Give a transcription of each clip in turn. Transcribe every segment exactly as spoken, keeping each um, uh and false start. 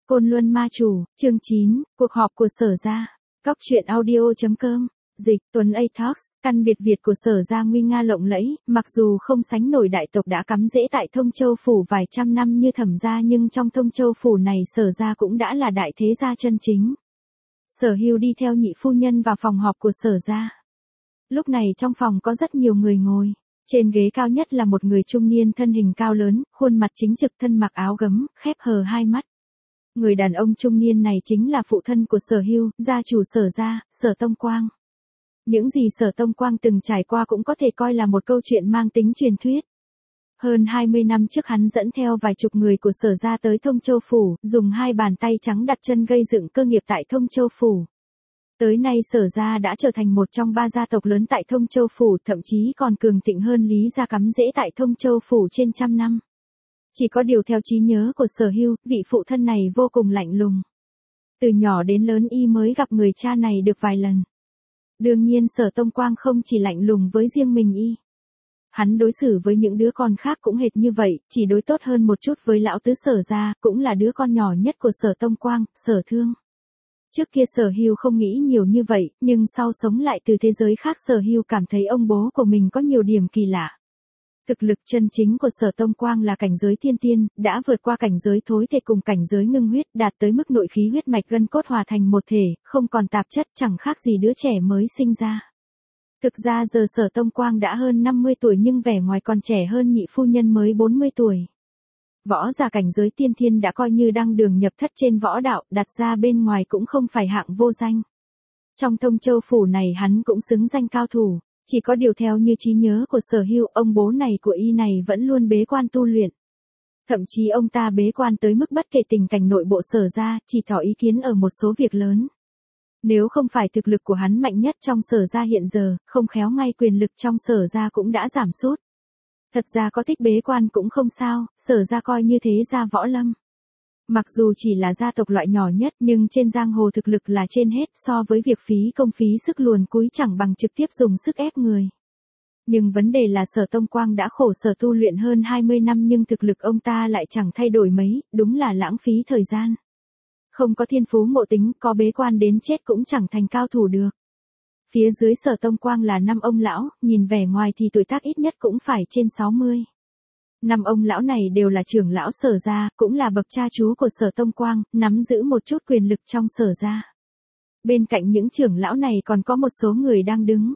Côn Luân Ma Chủ, chương chín, cuộc họp của Sở gia. Cóc truyện audio.com, dịch, Tuấn A Talks, căn biệt Việt của Sở gia nguy nga lộng lẫy, mặc dù không sánh nổi đại tộc đã cắm rễ tại Thông Châu Phủ vài trăm năm như Thẩm gia nhưng trong Thông Châu Phủ này Sở gia cũng đã là đại thế gia chân chính. Sở Hưu đi theo nhị phu nhân vào phòng họp của Sở gia. Lúc này trong phòng có rất nhiều người ngồi. Trên ghế cao nhất là một người trung niên thân hình cao lớn, khuôn mặt chính trực thân mặc áo gấm, khép hờ hai mắt. Người đàn ông trung niên này chính là phụ thân của Sở Hưu, gia chủ Sở gia, Sở Tông Quang. Những gì Sở Tông Quang từng trải qua cũng có thể coi là một câu chuyện mang tính truyền thuyết. Hơn hai mươi năm trước hắn dẫn theo vài chục người của Sở gia tới Thông Châu Phủ, dùng hai bàn tay trắng đặt chân gây dựng cơ nghiệp tại Thông Châu Phủ. Tới nay Sở gia đã trở thành một trong ba gia tộc lớn tại Thông Châu Phủ, thậm chí còn cường thịnh hơn Lý gia cắm rễ tại Thông Châu Phủ trên trăm năm. Chỉ có điều theo trí nhớ của Sở Hưu, vị phụ thân này vô cùng lạnh lùng. Từ nhỏ đến lớn y mới gặp người cha này được vài lần. Đương nhiên Sở Tông Quang không chỉ lạnh lùng với riêng mình y. Hắn đối xử với những đứa con khác cũng hệt như vậy, chỉ đối tốt hơn một chút với lão tứ Sở gia, cũng là đứa con nhỏ nhất của Sở Tông Quang, Sở Thương. Trước kia Sở Hưu không nghĩ nhiều như vậy, nhưng sau sống lại từ thế giới khác Sở Hưu cảm thấy ông bố của mình có nhiều điểm kỳ lạ. Thực lực chân chính của Sở Tông Quang là cảnh giới thiên tiên, đã vượt qua cảnh giới thối thể cùng cảnh giới ngưng huyết, đạt tới mức nội khí huyết mạch gân cốt hòa thành một thể, không còn tạp chất, chẳng khác gì đứa trẻ mới sinh ra. Thực ra giờ Sở Tông Quang đã hơn năm mươi tuổi nhưng vẻ ngoài còn trẻ hơn nhị phu nhân mới bốn mươi tuổi. Võ giả cảnh giới tiên thiên đã coi như đăng đường nhập thất trên võ đạo, đặt ra bên ngoài cũng không phải hạng vô danh. Trong Thông Châu Phủ này hắn cũng xứng danh cao thủ. Chỉ có điều theo như trí nhớ của Sở Hưu, ông bố này của y này vẫn luôn bế quan tu luyện. Thậm chí ông ta bế quan tới mức bất kể tình cảnh nội bộ Sở gia, chỉ tỏ ý kiến ở một số việc lớn. Nếu không phải thực lực của hắn mạnh nhất trong Sở gia hiện giờ, không khéo ngay quyền lực trong Sở gia cũng đã giảm sút. Thật ra có thích bế quan cũng không sao, Sở gia coi như thế gia võ lâm. Mặc dù chỉ là gia tộc loại nhỏ nhất nhưng trên giang hồ thực lực là trên hết, so với việc phí công phí sức luồn cúi chẳng bằng trực tiếp dùng sức ép người. Nhưng vấn đề là Sở Tông Quang đã khổ sở tu luyện hơn hai mươi năm nhưng thực lực ông ta lại chẳng thay đổi mấy, đúng là lãng phí thời gian. Không có thiên phú ngộ tính, có bế quan đến chết cũng chẳng thành cao thủ được. Phía dưới Sở Tông Quang là năm ông lão, nhìn vẻ ngoài thì tuổi tác ít nhất cũng phải trên sáu mươi. Năm ông lão này đều là trưởng lão Sở gia, cũng là bậc cha chú của Sở Tông Quang, nắm giữ một chút quyền lực trong Sở gia. Bên cạnh những trưởng lão này còn có một số người đang đứng.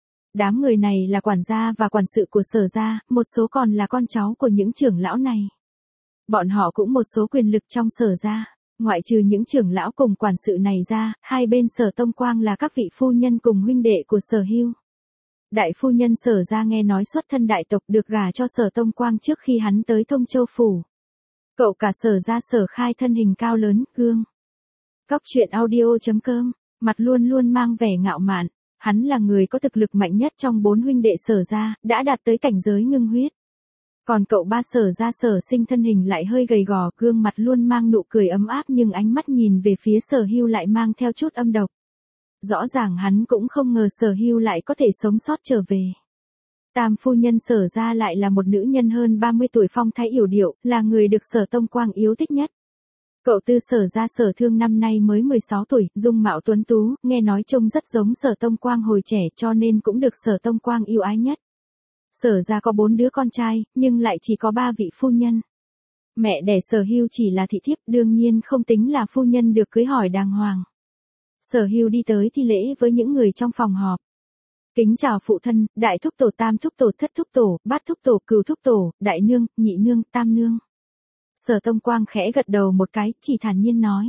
Đám người này là quản gia và quản sự của Sở gia, một số còn là con cháu của những trưởng lão này. Bọn họ cũng một số quyền lực trong Sở gia. Ngoại trừ những trưởng lão cùng quản sự này ra, hai bên Sở Tông Quang là các vị phu nhân cùng huynh đệ của Sở Hưu. Đại phu nhân Sở gia nghe nói xuất thân đại tộc được gả cho Sở Tông Quang trước khi hắn tới Thông Châu Phủ. Cậu cả Sở gia Sở Khai thân hình cao lớn, gương. Cóc truyện audio.com, mặt luôn luôn mang vẻ ngạo mạn. Hắn là người có thực lực mạnh nhất trong bốn huynh đệ Sở gia, đã đạt tới cảnh giới ngưng huyết. Còn cậu ba Sở gia Sở Sinh thân hình lại hơi gầy gò, gương mặt luôn mang nụ cười ấm áp nhưng ánh mắt nhìn về phía Sở Hưu lại mang theo chút âm độc. Rõ ràng hắn cũng không ngờ Sở Hưu lại có thể sống sót trở về. Tam phu nhân Sở gia lại là một nữ nhân hơn ba mươi tuổi phong thái yểu điệu, là người được Sở Tông Quang yêu thích nhất. Cậu tư Sở gia Sở Thương năm nay mới mười sáu tuổi, dung mạo tuấn tú, nghe nói trông rất giống Sở Tông Quang hồi trẻ cho nên cũng được Sở Tông Quang yêu ái nhất. Sở gia có bốn đứa con trai, nhưng lại chỉ có ba vị phu nhân. Mẹ đẻ Sở Hưu chỉ là thị thiếp, đương nhiên không tính là phu nhân được cưới hỏi đàng hoàng. Sở Hưu đi tới thi lễ với những người trong phòng họp. Kính chào phụ thân, đại thúc tổ, tam thúc tổ, thất thúc tổ, bát thúc tổ, cửu thúc tổ, đại nương, nhị nương, tam nương. Sở Tông Quang khẽ gật đầu một cái, chỉ thản nhiên nói.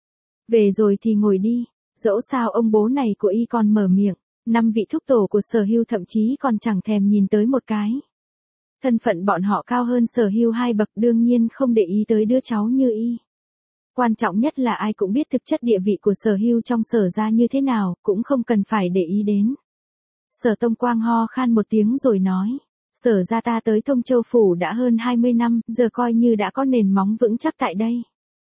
Về rồi thì ngồi đi, dẫu sao ông bố này của y còn mở miệng, năm vị thúc tổ của Sở Hưu thậm chí còn chẳng thèm nhìn tới một cái. Thân phận bọn họ cao hơn Sở Hưu hai bậc, đương nhiên không để ý tới đứa cháu như y. Quan trọng nhất là ai cũng biết thực chất địa vị của Sở Hưu trong Sở gia như thế nào, cũng không cần phải để ý đến. Sở Tông Quang ho khan một tiếng rồi nói, Sở gia ta tới Thông Châu Phủ đã hơn hai mươi năm, giờ coi như đã có nền móng vững chắc tại đây.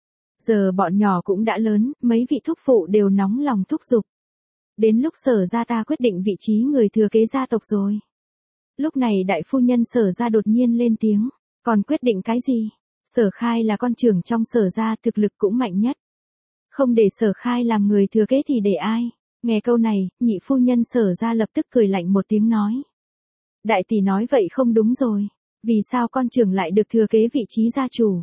Giờ bọn nhỏ cũng đã lớn, mấy vị thúc phụ đều nóng lòng thúc giục. Đến lúc Sở gia ta quyết định vị trí người thừa kế gia tộc rồi. Lúc này đại phu nhân Sở gia đột nhiên lên tiếng, còn quyết định cái gì? Sở Khai là con trưởng trong Sở gia, thực lực cũng mạnh nhất. Không để Sở Khai làm người thừa kế thì để ai? Nghe câu này, nhị phu nhân Sở gia lập tức cười lạnh một tiếng nói. Đại tỷ nói vậy không đúng rồi. Vì sao con trưởng lại được thừa kế vị trí gia chủ?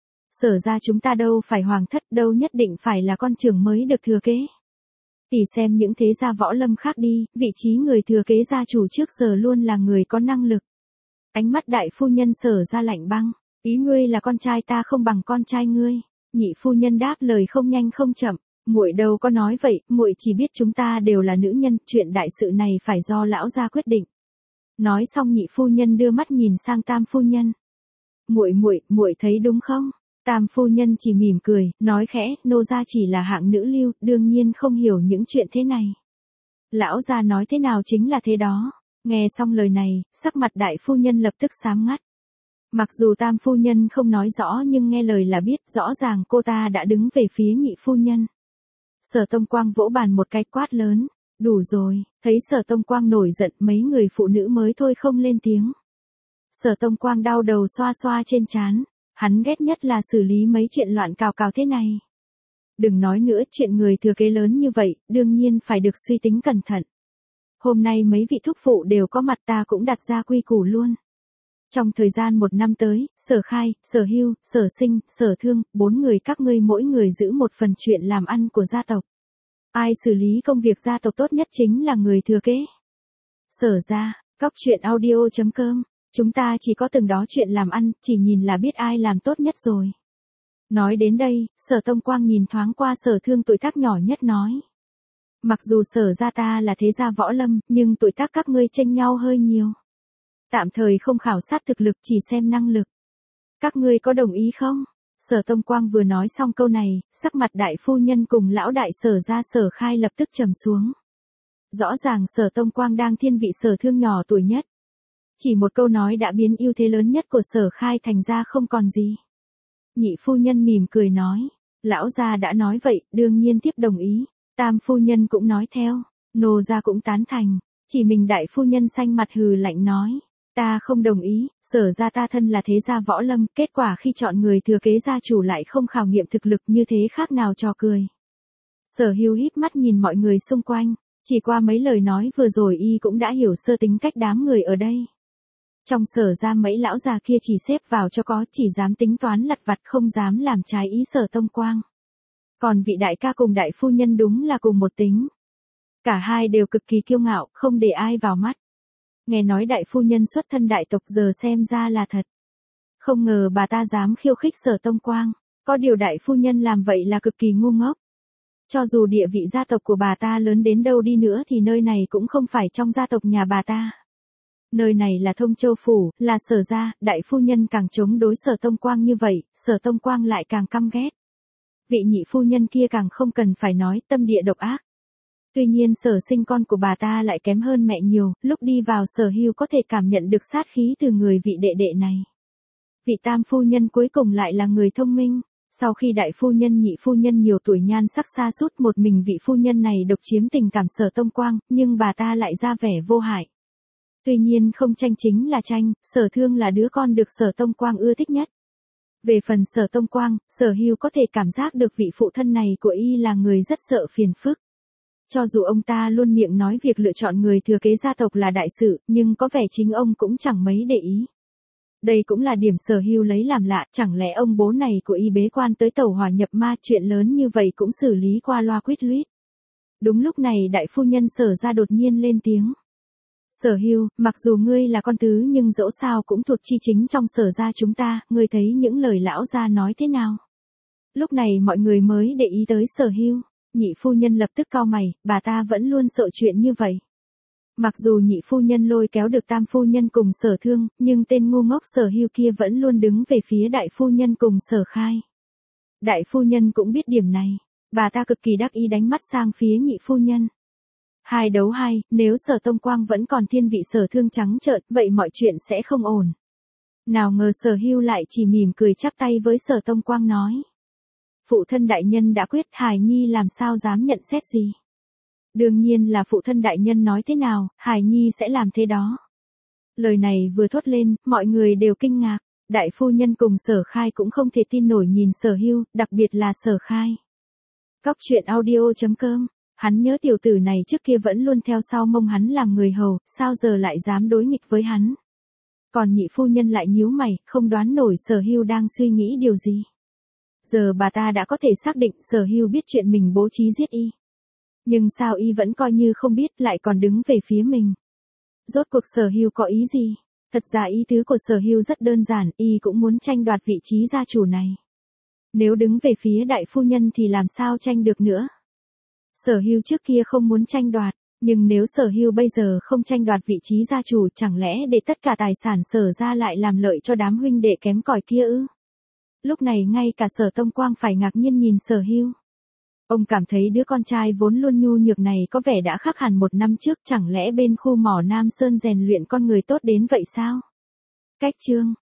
Sở gia chúng ta đâu phải hoàng thất, đâu nhất định phải là con trưởng mới được thừa kế. Tỷ xem những thế gia võ lâm khác đi, vị trí người thừa kế gia chủ trước giờ luôn là người có năng lực. Ánh mắt đại phu nhân Sở gia lạnh băng. Ý ngươi là con trai ta không bằng con trai ngươi. Nhị phu nhân đáp lời không nhanh không chậm. Muội đâu có nói vậy, muội chỉ biết chúng ta đều là nữ nhân, chuyện đại sự này phải do lão gia quyết định. Nói xong nhị phu nhân đưa mắt nhìn sang tam phu nhân. Muội muội, muội thấy đúng không? Tam phu nhân chỉ mỉm cười, nói khẽ, nô gia chỉ là hạng nữ lưu, đương nhiên không hiểu những chuyện thế này. Lão gia nói thế nào chính là thế đó. Nghe xong lời này, sắc mặt đại phu nhân lập tức xám ngắt. Mặc dù tam phu nhân không nói rõ nhưng nghe lời là biết, rõ ràng cô ta đã đứng về phía nhị phu nhân. Sở Tông Quang vỗ bàn một cái quát lớn. Đủ rồi, thấy Sở Tông Quang nổi giận, mấy người phụ nữ mới thôi không lên tiếng. Sở Tông Quang đau đầu xoa xoa trên trán. Hắn ghét nhất là xử lý mấy chuyện loạn cào cào thế này. Đừng nói nữa, chuyện người thừa kế lớn như vậy, đương nhiên phải được suy tính cẩn thận. Hôm nay mấy vị thúc phụ đều có mặt, ta cũng đặt ra quy củ luôn. Trong thời gian một năm tới, Sở Khai, Sở Hưu, Sở Sinh, Sở Thương, bốn người các ngươi mỗi người giữ một phần chuyện làm ăn của gia tộc. Ai xử lý công việc gia tộc tốt nhất chính là người thừa kế. Sở gia, cóc truyện audio chấm com. Chúng ta chỉ có từng đó chuyện làm ăn, chỉ nhìn là biết ai làm tốt nhất rồi. Nói đến đây, Sở Tông Quang nhìn thoáng qua Sở Thương tuổi tác nhỏ nhất nói. Mặc dù Sở gia ta là thế gia võ lâm, nhưng tuổi tác các ngươi chênh nhau hơi nhiều. Tạm thời không khảo sát thực lực, chỉ xem năng lực. Các ngươi có đồng ý không? Sở Tông Quang vừa nói xong câu này, sắc mặt đại phu nhân cùng lão đại Sở gia Sở Khai lập tức trầm xuống. Rõ ràng Sở Tông Quang đang thiên vị Sở Thương nhỏ tuổi nhất. Chỉ một câu nói đã biến ưu thế lớn nhất của Sở Khai thành ra không còn gì. Nhị phu nhân mỉm cười nói. Lão gia đã nói vậy, đương nhiên tiếp đồng ý. Tam phu nhân cũng nói theo. Nô gia cũng tán thành. Chỉ mình đại phu nhân xanh mặt hừ lạnh nói. Ta không đồng ý, Sở gia ta thân là thế gia võ lâm, kết quả khi chọn người thừa kế gia chủ lại không khảo nghiệm thực lực, như thế khác nào trò cười. Sở Hưu híp mắt nhìn mọi người xung quanh. Chỉ qua mấy lời nói vừa rồi y cũng đã hiểu sơ tính cách đám người ở đây. Trong Sở gia mấy lão già kia chỉ xếp vào cho có, chỉ dám tính toán lặt vặt, không dám làm trái ý Sở Tông Quang. Còn vị đại ca cùng đại phu nhân đúng là cùng một tính. Cả hai đều cực kỳ kiêu ngạo, không để ai vào mắt. Nghe nói đại phu nhân xuất thân đại tộc, giờ xem ra là thật. Không ngờ bà ta dám khiêu khích Sở Tông Quang. Có điều đại phu nhân làm vậy là cực kỳ ngu ngốc. Cho dù địa vị gia tộc của bà ta lớn đến đâu đi nữa thì nơi này cũng không phải trong gia tộc nhà bà ta. Nơi này là Thông Châu Phủ, là Sở gia, đại phu nhân càng chống đối Sở Tông Quang như vậy, Sở Tông Quang lại càng căm ghét. Vị nhị phu nhân kia càng không cần phải nói, tâm địa độc ác. Tuy nhiên Sở Sinh con của bà ta lại kém hơn mẹ nhiều, lúc đi vào Sở Hưu có thể cảm nhận được sát khí từ người vị đệ đệ này. Vị tam phu nhân cuối cùng lại là người thông minh. Sau khi đại phu nhân nhị phu nhân nhiều tuổi nhan sắc sa sút, một mình vị phu nhân này độc chiếm tình cảm Sở Tông Quang, nhưng bà ta lại ra vẻ vô hại. Tuy nhiên không tranh chính là tranh, Sở Thương là đứa con được Sở Tông Quang ưa thích nhất. Về phần Sở Tông Quang, Sở Hưu có thể cảm giác được vị phụ thân này của y là người rất sợ phiền phức. Cho dù ông ta luôn miệng nói việc lựa chọn người thừa kế gia tộc là đại sự, nhưng có vẻ chính ông cũng chẳng mấy để ý. Đây cũng là điểm Sở Hưu lấy làm lạ, chẳng lẽ ông bố này của y bế quan tới tẩu hỏa nhập ma, chuyện lớn như vậy cũng xử lý qua loa quýt luyết. Đúng lúc này đại phu nhân Sở gia đột nhiên lên tiếng. Sở Hưu, mặc dù ngươi là con tứ nhưng dẫu sao cũng thuộc chi chính trong Sở gia chúng ta, ngươi thấy những lời lão gia nói thế nào? Lúc này mọi người mới để ý tới Sở Hưu. Nhị phu nhân lập tức cau mày, bà ta vẫn luôn sợ chuyện như vậy. Mặc dù nhị phu nhân lôi kéo được tam phu nhân cùng Sở Thương, nhưng tên ngu ngốc Sở Hưu kia vẫn luôn đứng về phía đại phu nhân cùng Sở Khai. Đại phu nhân cũng biết điểm này, bà ta cực kỳ đắc ý đánh mắt sang phía nhị phu nhân. Hai đấu hai, nếu Sở Tông Quang vẫn còn thiên vị Sở Thương trắng trợn, vậy mọi chuyện sẽ không ổn. Nào ngờ Sở Hưu lại chỉ mỉm cười chắp tay với Sở Tông Quang nói. Phụ thân đại nhân đã quyết, Hải Nhi làm sao dám nhận xét gì. Đương nhiên là phụ thân đại nhân nói thế nào, Hải Nhi sẽ làm thế đó. Lời này vừa thốt lên, mọi người đều kinh ngạc. Đại phu nhân cùng Sở Khai cũng không thể tin nổi nhìn Sở Hưu, đặc biệt là Sở Khai. Cóc truyện audio chấm com, hắn nhớ tiểu tử này trước kia vẫn luôn theo sau mông hắn làm người hầu, sao giờ lại dám đối nghịch với hắn. Còn nhị phu nhân lại nhíu mày, không đoán nổi Sở Hưu đang suy nghĩ điều gì. Giờ bà ta đã có thể xác định Sở Hưu biết chuyện mình bố trí giết y. Nhưng sao y vẫn coi như không biết, lại còn đứng về phía mình. Rốt cuộc Sở Hưu có ý gì? Thật ra ý tứ của Sở Hưu rất đơn giản, y cũng muốn tranh đoạt vị trí gia chủ này. Nếu đứng về phía đại phu nhân thì làm sao tranh được nữa. Sở Hưu trước kia không muốn tranh đoạt, nhưng nếu Sở Hưu bây giờ không tranh đoạt vị trí gia chủ, chẳng lẽ để tất cả tài sản Sở ra lại làm lợi cho đám huynh đệ kém cỏi kia ư? Lúc này ngay cả Sở Tông Quang phải ngạc nhiên nhìn Sở Hưu. Ông cảm thấy đứa con trai vốn luôn nhu nhược này có vẻ đã khác hẳn một năm trước, chẳng lẽ bên khu mỏ Nam Sơn rèn luyện con người tốt đến vậy sao? Cách chương